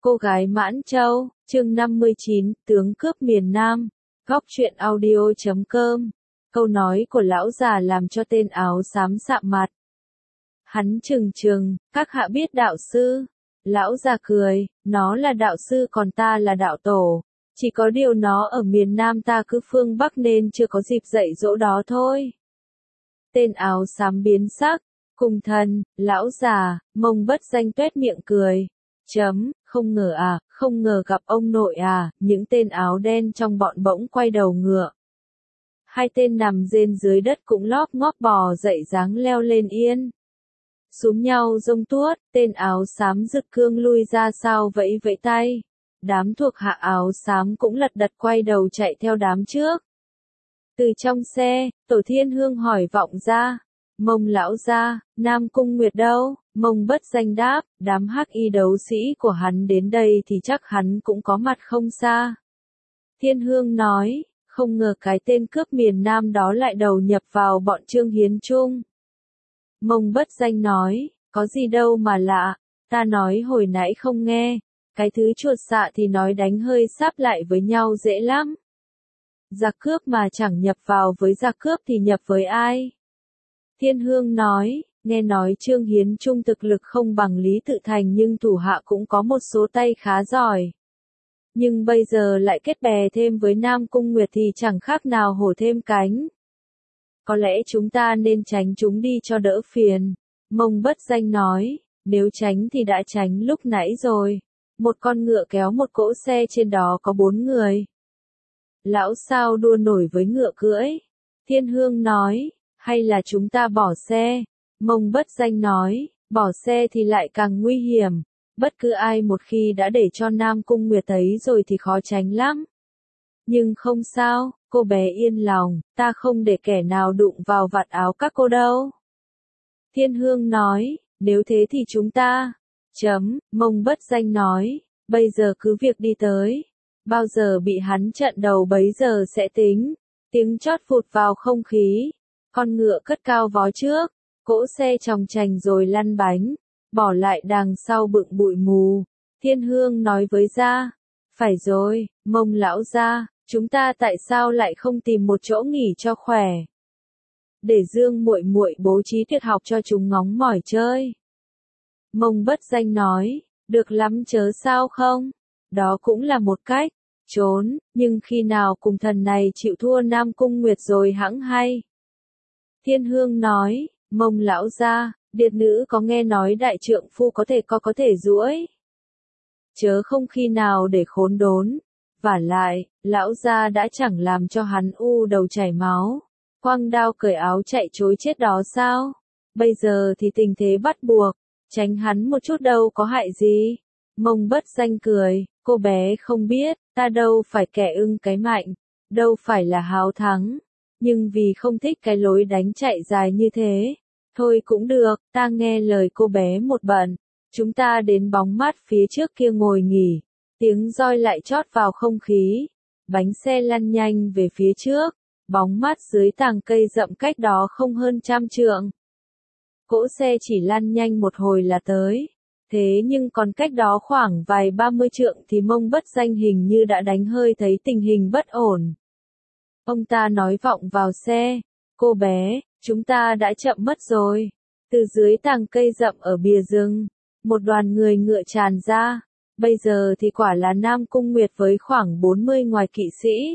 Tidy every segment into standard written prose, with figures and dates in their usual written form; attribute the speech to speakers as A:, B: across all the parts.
A: Cô gái Mãn Châu, chương 59, tướng cướp miền Nam. Góc truyện audio.com. Câu nói của lão già làm cho tên áo xám sạm mặt. Hắn trừng, các hạ biết đạo sư. Lão già cười, nó là đạo sư còn ta là đạo tổ. Chỉ có điều nó ở miền Nam ta cứ phương Bắc nên chưa có dịp dạy dỗ đó thôi. Tên áo xám biến sắc, cùng thần, lão già, Mông Bất Danh tuét miệng cười. Không ngờ gặp ông nội à, những tên áo đen trong bọn bỗng quay đầu ngựa. Hai tên nằm rên dưới đất cũng lóp ngóp bò dậy dáng leo lên yên. Xúm nhau giông tuốt, tên áo xám rực cương lui ra sau vẫy vẫy tay. Đám thuộc hạ áo xám cũng lật đật quay đầu chạy theo đám trước. Từ trong xe, Tổ Thiên Hương hỏi vọng ra. Mông lão gia, Nam Cung Nguyệt đâu? Mông Bất Danh đáp, đám hắc y đấu sĩ của hắn đến đây thì chắc hắn cũng có mặt không xa. Thiên Hương nói, không ngờ cái tên cướp miền Nam đó lại đầu nhập vào bọn Trương Hiến Trung. Mông Bất Danh nói, có gì đâu mà lạ, ta nói hồi nãy không nghe, cái thứ chuột xạ thì nói đánh hơi sáp lại với nhau dễ lắm. Giặc cướp mà chẳng nhập vào với giặc cướp thì nhập với ai? Thiên Hương nói, nghe nói Trương Hiến Trung thực lực không bằng Lý Tự Thành nhưng thủ hạ cũng có một số tay khá giỏi. Nhưng bây giờ lại kết bè thêm với Nam Cung Nguyệt thì chẳng khác nào hổ thêm cánh. Có lẽ chúng ta nên tránh chúng đi cho đỡ phiền. Mông Bất Danh nói, nếu tránh thì đã tránh lúc nãy rồi. Một con ngựa kéo một cỗ xe trên đó có 4 người. Lão sao đua nổi với ngựa cưỡi? Thiên Hương nói, hay là chúng ta bỏ xe? Mông Bất Danh nói, bỏ xe thì lại càng nguy hiểm. Bất cứ ai một khi đã để cho Nam Cung Nguyệt thấy rồi thì khó tránh lắm. Nhưng không sao, cô bé yên lòng, ta không để kẻ nào đụng vào vạt áo các cô đâu. Thiên Hương nói, nếu thế thì chúng ta... Mông Bất Danh nói, bây giờ cứ việc đi tới. Bao giờ bị hắn trận đầu bấy giờ sẽ tính. Tiếng chót phụt vào không khí. Con ngựa cất cao vó trước. Cỗ xe chòng chành rồi lăn bánh. Bỏ lại đằng sau bựng bụi mù. Thiên Hương nói với gia. Phải rồi, Mông lão gia, chúng ta tại sao lại không tìm một chỗ nghỉ cho khỏe? Để Dương muội muội bố trí tiết học cho chúng ngóng mỏi chơi. Mông Bất Danh nói, được lắm chớ sao không? Đó cũng là một cách. Trốn, nhưng khi nào cùng thần này chịu thua Nam Cung Nguyệt rồi hẵng hay. Thiên Hương nói, Mông lão gia, điệt nữ có nghe nói đại trượng phu có thể duỗi. Chớ không khi nào để khốn đốn. Vả lại, lão gia đã chẳng làm cho hắn u đầu chảy máu. Quăng đao cởi áo chạy trối chết đó sao? Bây giờ thì tình thế bắt buộc. Tránh hắn một chút đâu có hại gì. Mông Bất Danh cười, cô bé không biết, ta đâu phải kẻ ưng cái mạnh, đâu phải là háo thắng, nhưng vì không thích cái lối đánh chạy dài như thế. Thôi cũng được, ta nghe lời cô bé một bận, chúng ta đến bóng mát phía trước kia ngồi nghỉ, tiếng roi lại chót vào không khí, bánh xe lăn nhanh về phía trước, bóng mát dưới tàng cây rậm cách đó không hơn 100 trượng. Cỗ xe chỉ lăn nhanh một hồi là tới. Thế nhưng còn cách đó khoảng vài 30 trượng thì Mông Bất Danh hình như đã đánh hơi thấy tình hình bất ổn. Ông ta nói vọng vào xe, cô bé, chúng ta đã chậm mất rồi. Từ dưới tàng cây rậm ở bìa rừng, một đoàn người ngựa tràn ra, bây giờ thì quả là Nam Cung Nguyệt với khoảng 40 ngoài kỵ sĩ.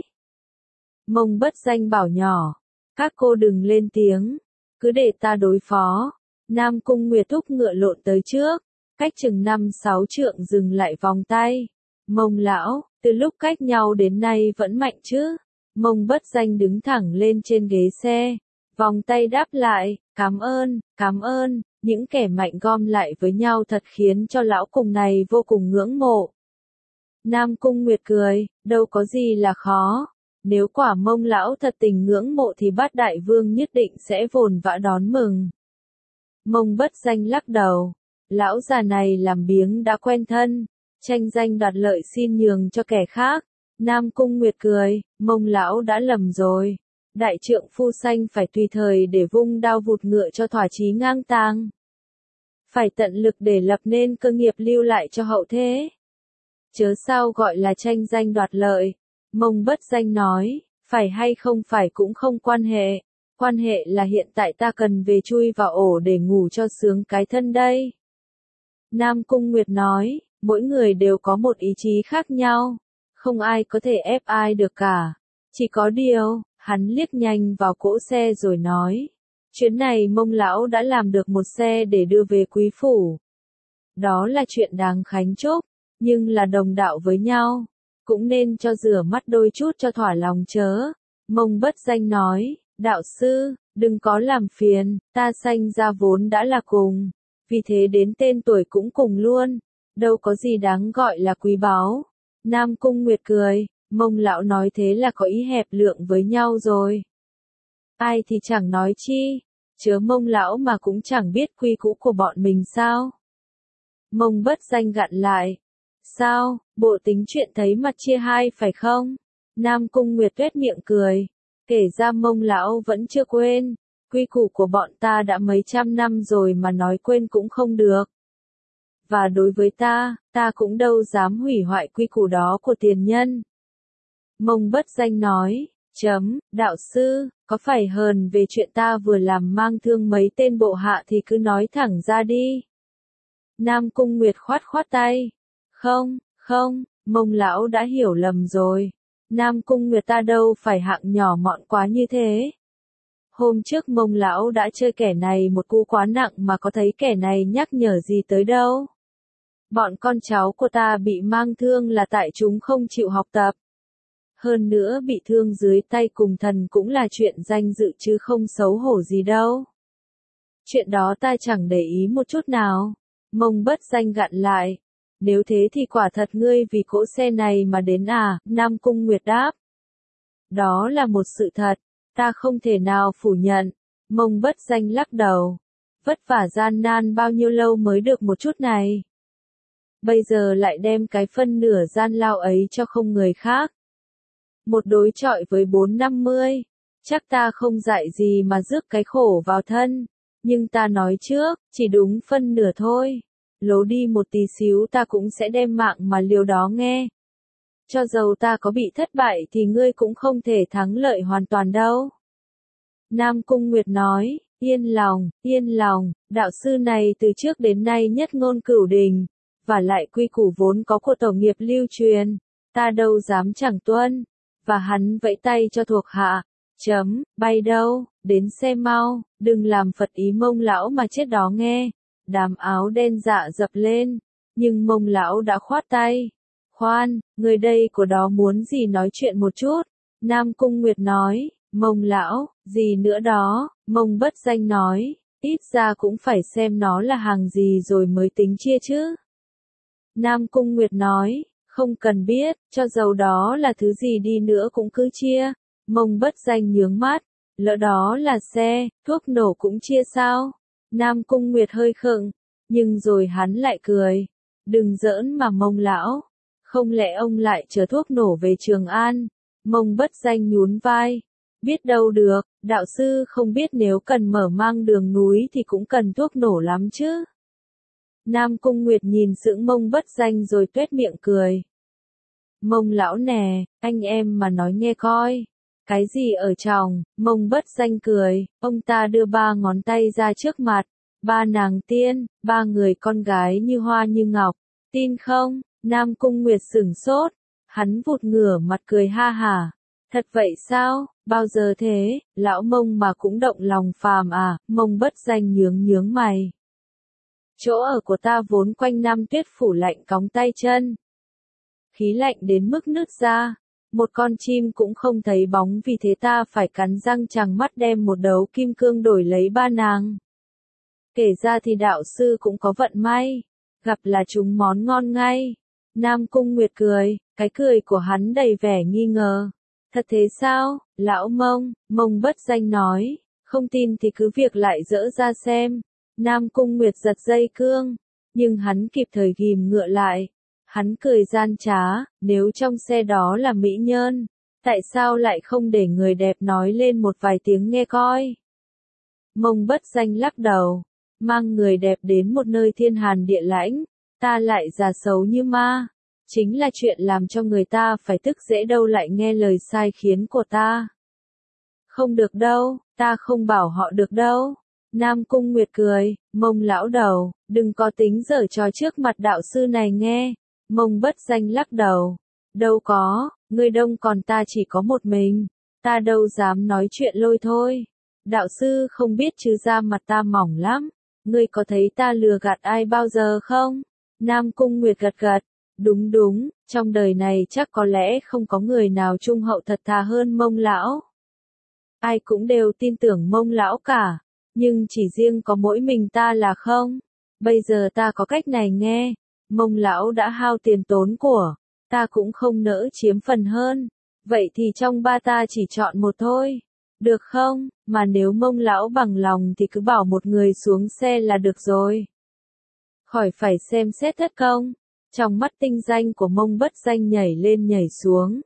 A: Mông Bất Danh bảo nhỏ, các cô đừng lên tiếng, cứ để ta đối phó. Nam Cung Nguyệt thúc ngựa lộn tới trước. Cách chừng 5-6 trượng dừng lại vòng tay. Mông lão, từ lúc cách nhau đến nay vẫn mạnh chứ? Mông Bất Danh đứng thẳng lên trên ghế xe. Vòng tay đáp lại, cảm ơn, những kẻ mạnh gom lại với nhau thật khiến cho lão cùng này vô cùng ngưỡng mộ. Nam Cung Nguyệt cười, đâu có gì là khó. Nếu quả Mông lão thật tình ngưỡng mộ thì Bát Đại Vương nhất định sẽ vồn vã đón mừng. Mông Bất Danh lắc đầu. Lão già này làm biếng đã quen thân, tranh danh đoạt lợi xin nhường cho kẻ khác. Nam Cung Nguyệt cười, Mông lão đã lầm rồi. Đại trượng phu xanh phải tùy thời để vung đao vụt ngựa cho thỏa chí ngang tàng. Phải tận lực để lập nên cơ nghiệp lưu lại cho hậu thế. chớ sao gọi là tranh danh đoạt lợi. Mông Bất Danh nói, phải hay không phải cũng không quan hệ. Quan hệ là hiện tại ta cần về chui vào ổ để ngủ cho sướng cái thân đây. Nam Cung Nguyệt nói, mỗi người đều có một ý chí khác nhau. Không ai có thể ép ai được cả. Chỉ có điều, hắn liếc nhanh vào cỗ xe rồi nói. Chuyến này Mông lão đã làm được một xe để đưa về quý phủ. Đó là chuyện đáng khánh chúc, nhưng là đồng đạo với nhau. Cũng nên cho rửa mắt đôi chút cho thỏa lòng chớ. Mông Bất Danh nói, đạo sư, đừng có làm phiền, ta sanh ra vốn đã là cùng. Vì thế đến tên tuổi cũng cùng luôn. Đâu có gì đáng gọi là quý báu. Nam Cung Nguyệt cười, Mông lão nói thế là có ý hẹp lượng với nhau rồi. Ai thì chẳng nói chi, chớ Mông lão mà cũng chẳng biết quy củ của bọn mình sao. Mông Bất Danh gặn lại. Sao, bộ tính chuyện thấy mặt chia hai phải không? Nam Cung Nguyệt tuét miệng cười. Kể ra Mông lão vẫn chưa quên. Quy củ của bọn ta đã mấy trăm năm rồi mà nói quên cũng không được. Và đối với ta cũng đâu dám hủy hoại quy củ đó của tiền nhân. Mông Bất Danh nói, đạo sư, có phải hờn về chuyện ta vừa làm mang thương mấy tên bộ hạ thì cứ nói thẳng ra đi. Nam Cung Nguyệt khoát khoát tay. Không, Mông lão đã hiểu lầm rồi. Nam Cung Nguyệt ta đâu phải hạng nhỏ mọn quá như thế. Hôm trước Mông lão đã chơi kẻ này một cú quá nặng mà có thấy kẻ này nhắc nhở gì tới đâu. Bọn con cháu của ta bị mang thương là tại chúng không chịu học tập. Hơn nữa bị thương dưới tay cùng thần cũng là chuyện danh dự chứ không xấu hổ gì đâu. Chuyện đó ta chẳng để ý một chút nào. Mông Bất Danh gặn lại. Nếu thế thì quả thật ngươi vì cỗ xe này mà đến à, Nam Cung Nguyệt đáp. Đó là một sự thật, ta không thể nào phủ nhận. Mông Bất Danh lắc đầu. Vất vả gian nan bao nhiêu lâu mới được một chút này. Bây giờ lại đem cái phân nửa gian lao ấy cho không người khác. Một đối chọi với 450, chắc ta không dạy gì mà rước cái khổ vào thân. Nhưng ta nói trước, chỉ đúng phân nửa thôi. Lố đi một tí xíu ta cũng sẽ đem mạng mà liều đó nghe. Cho dầu ta có bị thất bại thì ngươi cũng không thể thắng lợi hoàn toàn đâu. Nam Cung Nguyệt nói, yên lòng, đạo sư này từ trước đến nay nhất ngôn cửu đình, và lại quy củ vốn có của tổ nghiệp lưu truyền, ta đâu dám chẳng tuân, và hắn vẫy tay cho thuộc hạ, bay đâu, đến xe mau, đừng làm phật ý Mông lão mà chết đó nghe. Đám áo đen dạ dập lên, nhưng Mông lão đã khoát tay. Khoan, người đây của đó muốn gì nói chuyện một chút. Nam Cung Nguyệt nói, Mông lão, gì nữa đó, Mông Bất Danh nói, ít ra cũng phải xem nó là hàng gì rồi mới tính chia chứ. Nam Cung Nguyệt nói, không cần biết, cho dầu đó là thứ gì đi nữa cũng cứ chia. Mông Bất Danh nhướng mắt, lỡ đó là xe, thuốc nổ cũng chia sao? Nam Cung Nguyệt hơi khựng, nhưng rồi hắn lại cười. Đừng giỡn mà Mông lão, không lẽ ông lại chở thuốc nổ về Trường An? Mông Bất Danh nhún vai. Biết đâu được, đạo sư không biết nếu cần mở mang đường núi thì cũng cần thuốc nổ lắm chứ. Nam Cung Nguyệt nhìn sững Mông Bất Danh rồi tuét miệng cười. Mông lão nè, anh em mà nói nghe coi. Cái gì ở tròng, Mông Bất Danh cười, ông ta đưa 3 ngón tay ra trước mặt. 3 nàng tiên, 3 người con gái như hoa như ngọc. Tin không? Nam Cung Nguyệt sửng sốt. Hắn vụt ngửa mặt cười ha hả. Thật vậy sao? Bao giờ thế? Lão Mông mà cũng động lòng phàm à? Mông Bất Danh nhướng mày. Chỗ ở của ta vốn quanh năm tuyết phủ lạnh cóng tay chân. Khí lạnh đến mức nứt ra. Một con chim cũng không thấy bóng, vì thế ta phải cắn răng trằng mắt đem một đấu kim cương đổi lấy 3 nàng. Kể ra thì đạo sư cũng có vận may. Gặp là chúng món ngon ngay. Nam Cung Nguyệt cười, cái cười của hắn đầy vẻ nghi ngờ. Thật thế sao, lão Mông? Mông Bất Danh nói, không tin thì cứ việc lại dỡ ra xem. Nam Cung Nguyệt giật dây cương, nhưng hắn kịp thời ghim ngựa lại. Hắn cười gian trá, nếu trong xe đó là mỹ nhân, tại sao lại không để người đẹp nói lên một vài tiếng nghe coi? Mông Bất Danh lắc đầu, mang người đẹp đến một nơi thiên hàn địa lãnh, ta lại già xấu như ma. Chính là chuyện làm cho người ta phải tức dễ đâu lại nghe lời sai khiến của ta. Không được đâu, ta không bảo họ được đâu. Nam Cung Nguyệt cười, Mông lão đầu, đừng có tính giở trò trước mặt đạo sư này nghe. Mông Bất Danh lắc đầu. Đâu có, ngươi đông còn ta chỉ có một mình. Ta đâu dám nói chuyện lôi thôi. Đạo sư không biết chứ da mặt ta mỏng lắm. Ngươi có thấy ta lừa gạt ai bao giờ không? Nam Cung Nguyệt gật gật. Đúng đúng, trong đời này chắc có lẽ không có người nào trung hậu thật thà hơn Mông lão. Ai cũng đều tin tưởng Mông lão cả. Nhưng chỉ riêng có mỗi mình ta là không. Bây giờ ta có cách này nghe. Mông lão đã hao tiền tốn của. Ta cũng không nỡ chiếm phần hơn. Vậy thì trong ba ta chỉ chọn một thôi. Được không? Mà nếu Mông lão bằng lòng thì cứ bảo một người xuống xe là được rồi. Khỏi phải xem xét thất công. Trong mắt tinh danh của Mông Bất Danh nhảy lên nhảy xuống.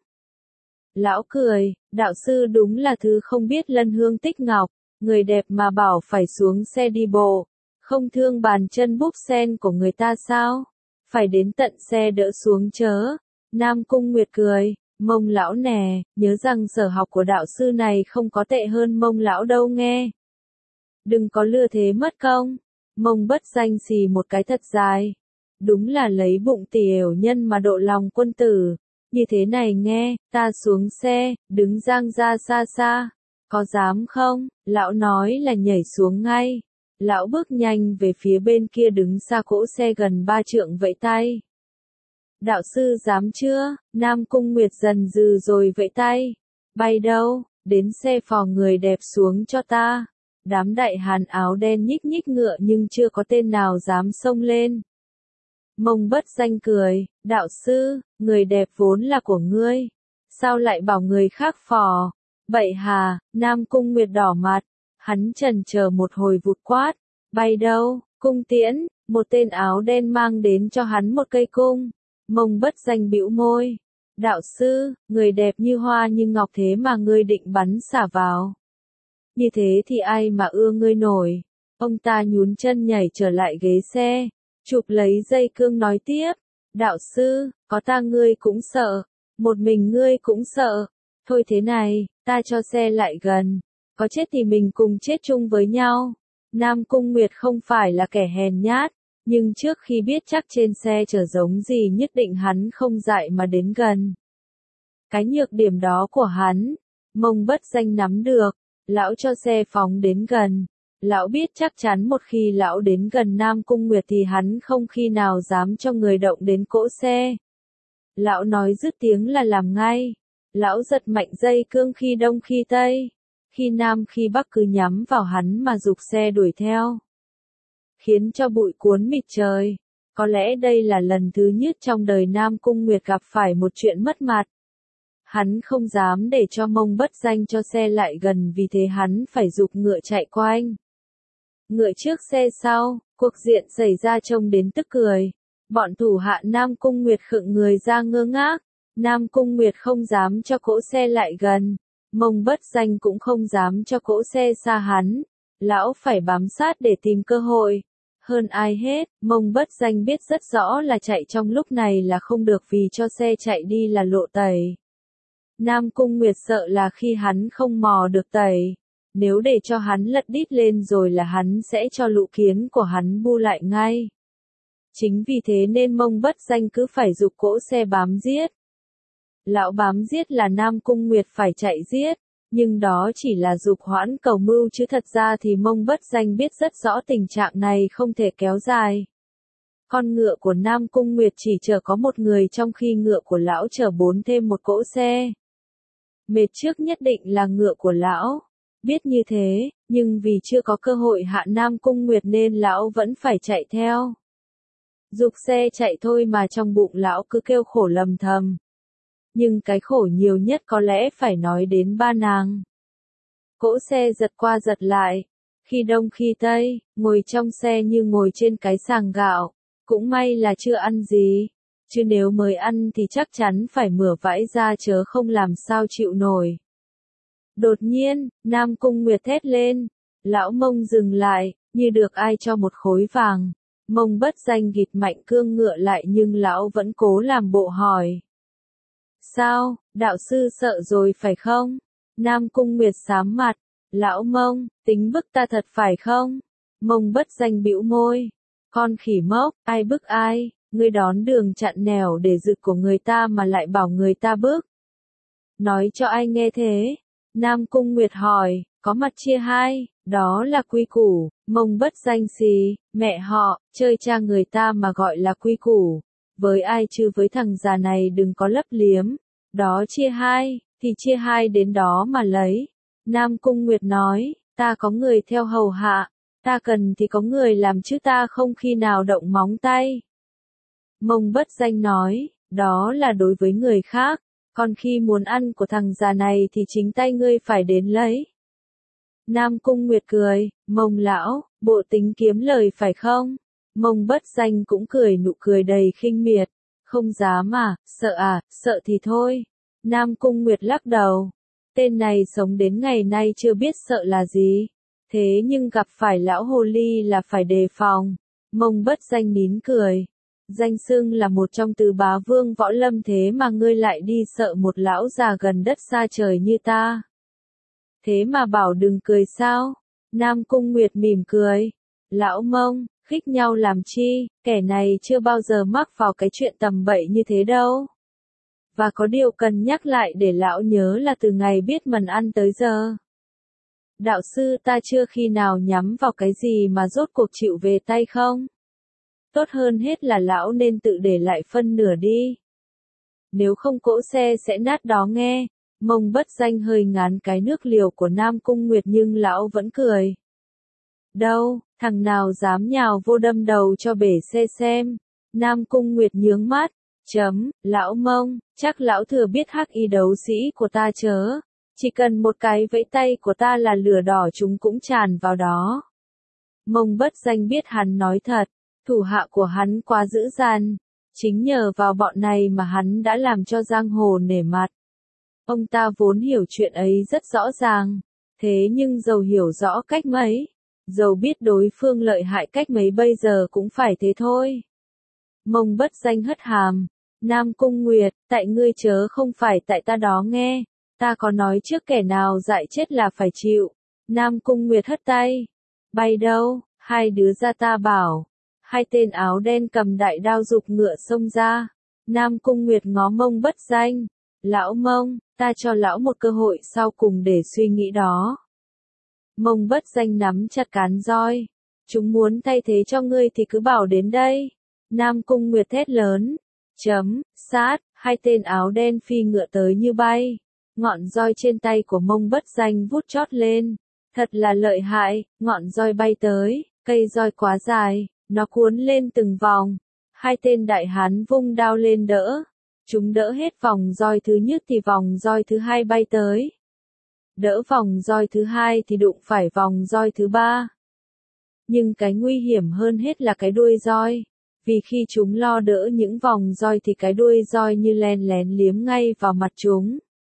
A: Lão cười, đạo sư đúng là thứ không biết lân hương tích ngọc. Người đẹp mà bảo phải xuống xe đi bộ. Không thương bàn chân búp sen của người ta sao? Phải đến tận xe đỡ xuống chớ. Nam Cung Nguyệt cười, Mông lão nè, nhớ rằng sở học của đạo sư này không có tệ hơn Mông lão đâu nghe. Đừng có lừa thế mất công. Mông Bất Danh xì một cái thật dài. Đúng là lấy bụng tiểu nhân mà độ lòng quân tử. Như thế này nghe, ta xuống xe, đứng dang ra xa xa. Có dám không? Lão nói là nhảy xuống ngay. Lão bước nhanh về phía bên kia đứng xa cỗ xe gần 3 trượng vẫy tay. Đạo sư dám chưa? Nam Cung Nguyệt dần dừ rồi vẫy tay. Bay đâu? Đến xe phò người đẹp xuống cho ta. Đám đại hàn áo đen nhích nhích ngựa nhưng chưa có tên nào dám xông lên. Mông Bất Danh cười, đạo sư, người đẹp vốn là của ngươi. Sao lại bảo người khác phò? Vậy hà, Nam Cung Nguyệt đỏ mặt. Hắn chần chờ một hồi vụt quát. Bay đâu? Cung tiễn, một tên áo đen mang đến cho hắn một cây cung. Mông Bất Danh bĩu môi. Đạo sư, người đẹp như hoa như ngọc thế mà ngươi định bắn xả vào. Như thế thì ai mà ưa ngươi nổi. Ông ta nhún chân nhảy trở lại ghế xe. Chụp lấy dây cương nói tiếp. Đạo sư, có ta ngươi cũng sợ. Một mình ngươi cũng sợ. Thôi thế này, ta cho xe lại gần. Có chết thì mình cùng chết chung với nhau. Nam Cung Nguyệt không phải là kẻ hèn nhát. Nhưng trước khi biết chắc trên xe chở giống gì nhất định hắn không dại mà đến gần. Cái nhược điểm đó của hắn, Mông Bất Danh nắm được. Lão cho xe phóng đến gần. Lão biết chắc chắn một khi lão đến gần Nam Cung Nguyệt thì hắn không khi nào dám cho người động đến cỗ xe. Lão nói dứt tiếng là làm ngay. Lão giật mạnh dây cương khi đông khi tây. Khi nam khi bắc cứ nhắm vào hắn mà giục xe đuổi theo. Khiến cho bụi cuốn mịt trời. Có lẽ đây là lần thứ nhất trong đời Nam Cung Nguyệt gặp phải một chuyện mất mặt. Hắn không dám để cho Mông Bất Danh cho xe lại gần vì thế hắn phải giục ngựa chạy quanh. Ngựa trước xe sau, cuộc diện xảy ra trông đến tức cười. Bọn thủ hạ Nam Cung Nguyệt khựng người ra ngơ ngác. Nam Cung Nguyệt không dám cho cỗ xe lại gần. Mông Bất Danh cũng không dám cho cỗ xe xa hắn. Lão phải bám sát để tìm cơ hội. Hơn ai hết, Mông Bất Danh biết rất rõ là chạy trong lúc này là không được vì cho xe chạy đi là lộ tẩy. Nam Cung Nguyệt sợ là khi hắn không mò được tẩy. Nếu để cho hắn lật đít lên rồi là hắn sẽ cho lũ kiến của hắn bu lại ngay. Chính vì thế nên Mông Bất Danh cứ phải giục cỗ xe bám giết. Lão bám giết là Nam Cung Nguyệt phải chạy giết. Nhưng đó chỉ là giục hoãn cầu mưu chứ thật ra thì Mông Bất Danh biết rất rõ tình trạng này không thể kéo dài. Con ngựa của Nam Cung Nguyệt chỉ chở có một người trong khi ngựa của lão chở 4 thêm một cỗ xe. Mệt trước nhất định là ngựa của lão. Biết như thế, nhưng vì chưa có cơ hội hạ Nam Cung Nguyệt nên lão vẫn phải chạy theo. Giục xe chạy thôi mà trong bụng lão cứ kêu khổ lầm thầm. Nhưng cái khổ nhiều nhất có lẽ phải nói đến ba nàng. Cỗ xe giật qua giật lại. Khi đông khi tây, ngồi trong xe như ngồi trên cái sàng gạo. Cũng may là chưa ăn gì. Chứ nếu mới ăn thì chắc chắn phải mửa vãi ra chớ không làm sao chịu nổi. Đột nhiên, Nam Cung Nguyệt thét lên. Lão Mông dừng lại, như được ai cho một khối vàng. Mông Bất Danh gịt mạnh cương ngựa lại nhưng lão vẫn cố làm bộ hỏi. Sao, đạo sư sợ rồi phải không? Nam Cung Nguyệt sám mặt. Lão Mông, tính bức ta thật phải không? Mông Bất Danh bĩu môi. Con khỉ mốc, ai bức ai, ngươi đón đường chặn nẻo để rực của người ta mà lại bảo người ta bức. Nói cho ai nghe thế? Nam Cung Nguyệt hỏi, có mặt chia hai, đó là quy củ. Mông Bất Danh xì, mẹ họ, chơi cha người ta mà gọi là quy củ. Với ai chứ với thằng già này đừng có lấp liếm. Đó chia hai, thì chia hai đến đó mà lấy. Nam Cung Nguyệt nói, ta có người theo hầu hạ, ta cần thì có người làm chứ ta không khi nào động móng tay. Mông Bất Danh nói, đó là đối với người khác, còn khi muốn ăn của thằng già này thì chính tay ngươi phải đến lấy. Nam Cung Nguyệt cười, Mông lão, bộ tính kiếm lời phải không? Mông Bất Danh cũng cười nụ cười đầy khinh miệt, không dám à, sợ thì thôi. Nam Cung Nguyệt lắc đầu, tên này sống đến ngày nay chưa biết sợ là gì, thế nhưng gặp phải lão hồ ly là phải đề phòng. Mông Bất Danh nín cười, danh xưng là một trong tứ bá vương võ lâm thế mà ngươi lại đi sợ một lão già gần đất xa trời như ta. Thế mà bảo đừng cười sao? Nam Cung Nguyệt mỉm cười. Lão Mông, khích nhau làm chi, kẻ này chưa bao giờ mắc vào cái chuyện tầm bậy như thế đâu. Và có điều cần nhắc lại để lão nhớ là từ ngày biết mần ăn tới giờ. Đạo sư ta chưa khi nào nhắm vào cái gì mà rốt cuộc chịu về tay không? Tốt hơn hết là lão nên tự để lại phân nửa đi. Nếu không cỗ xe sẽ nát đó nghe. Mông Bất Danh hơi ngán cái nước liều của Nam Cung Nguyệt nhưng lão vẫn cười. Đâu, thằng nào dám nhào vô đâm đầu cho bể xe xem. Nam Cung Nguyệt nhướng mắt. Lão Mông, chắc lão thừa biết hắc y đấu sĩ của ta chớ. Chỉ cần một cái vẫy tay của ta là lửa đỏ chúng cũng tràn vào đó. Mông Bất Danh biết hắn nói thật, thủ hạ của hắn quá dữ dằn. Chính nhờ vào bọn này mà hắn đã làm cho giang hồ nể mặt. Ông ta vốn hiểu chuyện ấy rất rõ ràng, thế nhưng dầu hiểu rõ cách mấy, dầu biết đối phương lợi hại cách mấy bây giờ cũng phải thế thôi. Mông Bất Danh hất hàm, Nam Cung Nguyệt, tại ngươi chớ không phải tại ta đó nghe, ta có nói trước kẻ nào dại chết là phải chịu. Nam Cung Nguyệt hất tay, bay đâu, hai đứa ra ta bảo. Hai tên áo đen cầm đại đao giục ngựa xông ra. Nam Cung Nguyệt ngó Mông Bất Danh, lão Mông, ta cho lão một cơ hội sau cùng để suy nghĩ đó. Mông Bất Danh nắm chặt cán roi, chúng muốn thay thế cho ngươi thì cứ bảo đến đây. Nam Cung Nguyệt thét lớn, sát, hai tên áo đen phi ngựa tới như bay, ngọn roi trên tay của Mông Bất Danh vút chót lên, thật là lợi hại, ngọn roi bay tới, cây roi quá dài, nó cuốn lên từng vòng, hai tên đại hán vung đao lên đỡ. Chúng đỡ hết vòng roi thứ nhất thì vòng roi thứ hai bay tới. Đỡ vòng roi thứ hai thì đụng phải vòng roi thứ ba. Nhưng cái nguy hiểm hơn hết là cái đuôi roi. Vì khi chúng lo đỡ những vòng roi thì cái đuôi roi như len lén liếm ngay vào mặt chúng.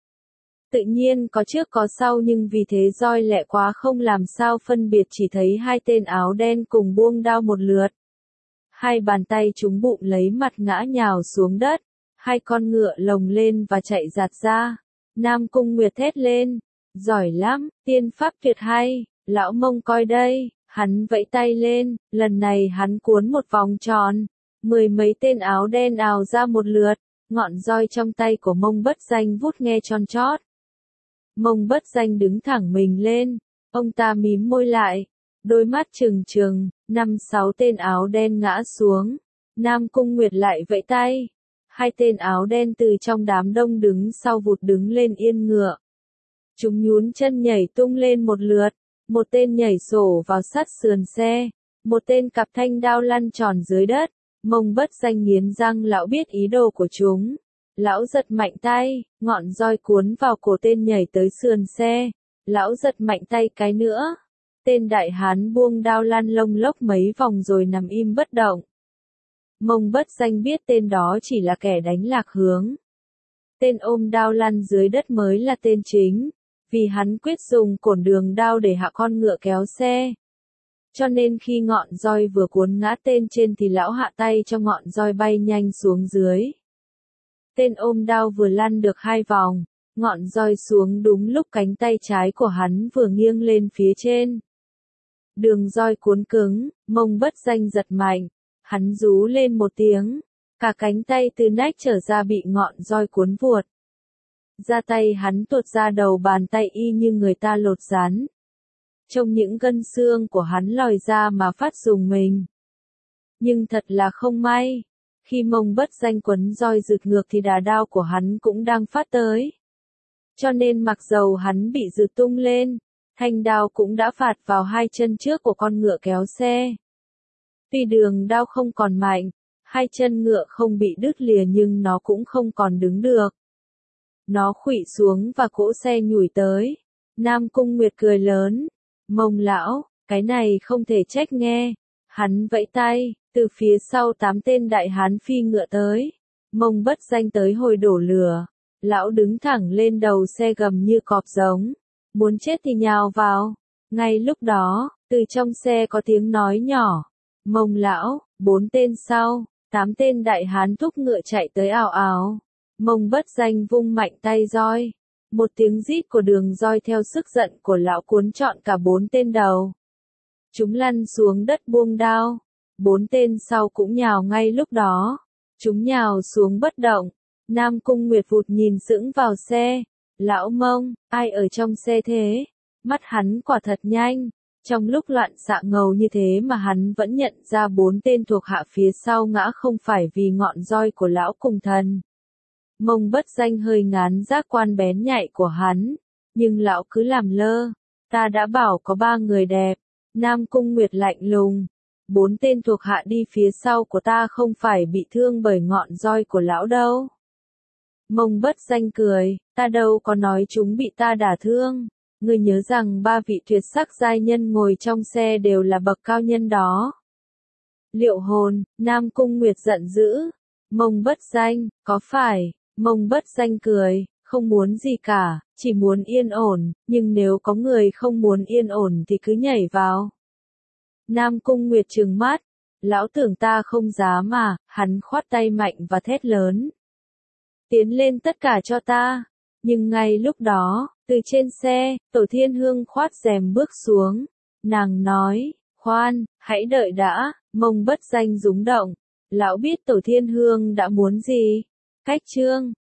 A: Tự nhiên có trước có sau nhưng vì thế roi lẹ quá không làm sao phân biệt chỉ thấy hai tên áo đen cùng buông đao một lượt. Hai bàn tay chúng bụng lấy mặt ngã nhào xuống đất. Hai con ngựa lồng lên và chạy giạt ra. Nam Cung Nguyệt thét lên. Giỏi lắm, tiên pháp tuyệt hay, lão Mông coi đây. Hắn vẫy tay lên, lần này hắn cuốn một vòng tròn. 10 mấy tên áo đen ào ra một lượt. Ngọn roi trong tay của Mông Bất Danh vút nghe tròn trót. Mông Bất Danh đứng thẳng mình lên. Ông ta mím môi lại. Đôi mắt trừng trừng, 5-6 tên áo đen ngã xuống. Nam Cung Nguyệt lại vẫy tay. Hai tên áo đen từ trong đám đông đứng sau vụt đứng lên yên ngựa. Chúng nhún chân nhảy tung lên một lượt, một tên nhảy sổ vào sát sườn xe, một tên cặp thanh đao lăn tròn dưới đất. Mông Bất Danh nghiến răng lão biết ý đồ của chúng. Lão giật mạnh tay, ngọn roi cuốn vào cổ tên nhảy tới sườn xe. Lão giật mạnh tay cái nữa. Tên đại hán buông đao lăn lông lốc mấy vòng rồi nằm im bất động. Mông Bất Danh biết tên đó chỉ là kẻ đánh lạc hướng. Tên ôm đao lăn dưới đất mới là tên chính, vì hắn quyết dùng cổn đường đao để hạ con ngựa kéo xe. Cho nên khi ngọn roi vừa cuốn ngã tên trên thì lão hạ tay cho ngọn roi bay nhanh xuống dưới. Tên ôm đao vừa lăn được 2 vòng, ngọn roi xuống đúng lúc cánh tay trái của hắn vừa nghiêng lên phía trên. Đường roi cuốn cứng, Mông Bất Danh giật mạnh, hắn rú lên một tiếng, cả cánh tay từ nách trở ra bị ngọn roi cuốn vuột. Ra tay hắn tuột ra đầu bàn tay y như người ta lột rắn. Trong những gân xương của hắn lòi ra mà phát rùng mình. Nhưng thật là không may, khi Mông Bất Danh quấn roi rực ngược thì đà đao của hắn cũng đang phát tới. Cho nên mặc dầu hắn bị rực tung lên, thanh đao cũng đã phạt vào 2 chân trước của con ngựa kéo xe. Tuy đường đao không còn mạnh, 2 chân ngựa không bị đứt lìa nhưng nó cũng không còn đứng được. Nó khuỵu xuống và cỗ xe nhủi tới. Nam Cung Nguyệt cười lớn. Mông lão, cái này không thể trách nghe. Hắn vẫy tay, từ phía sau 8 tên đại hán phi ngựa tới. Mông Bất Danh tới hồi đổ lửa. Lão đứng thẳng lên đầu xe gầm như cọp giống. Muốn chết thì nhào vào. Ngay lúc đó, từ trong xe có tiếng nói nhỏ. Mông lão, 4 tên sau, 8 tên đại hán thúc ngựa chạy tới ào ào. Mông Bất Danh vung mạnh tay roi. Một tiếng rít của đường roi theo sức giận của lão cuốn trọn cả 4 tên đầu. Chúng lăn xuống đất buông đao. 4 tên sau cũng nhào ngay lúc đó. Chúng nhào xuống bất động. Nam Cung Nguyệt vụt nhìn sững vào xe. Lão Mông, ai ở trong xe thế? Mắt hắn quả thật nhanh. Trong lúc loạn xạ ngầu như thế mà hắn vẫn nhận ra 4 tên thuộc hạ phía sau ngã không phải vì ngọn roi của lão cùng thần. Mông Bất Danh hơi ngán giác quan bén nhạy của hắn, nhưng lão cứ làm lơ. Ta đã bảo có 3 người đẹp. Nam Cung Nguyệt lạnh lùng. 4 tên thuộc hạ đi phía sau của ta không phải bị thương bởi ngọn roi của lão đâu. Mông Bất Danh cười, ta đâu có nói chúng bị ta đả thương. Ngươi nhớ rằng 3 vị tuyệt sắc giai nhân ngồi trong xe đều là bậc cao nhân đó. Liệu hồn, Nam Cung Nguyệt giận dữ. Mông Bất Danh, có phải? Mông Bất Danh cười, không muốn gì cả, chỉ muốn yên ổn, nhưng nếu có người không muốn yên ổn thì cứ nhảy vào. Nam Cung Nguyệt trừng mắt, lão tưởng ta không dám mà, hắn khoát tay mạnh và thét lớn. Tiến lên tất cả cho ta. Nhưng ngay lúc đó, từ trên xe, Tổ Thiên Hương khoát rèm bước xuống. Nàng nói, khoan, hãy đợi đã. Mông Bất Danh rúng động. Lão biết Tổ Thiên Hương đã muốn gì. Cách chương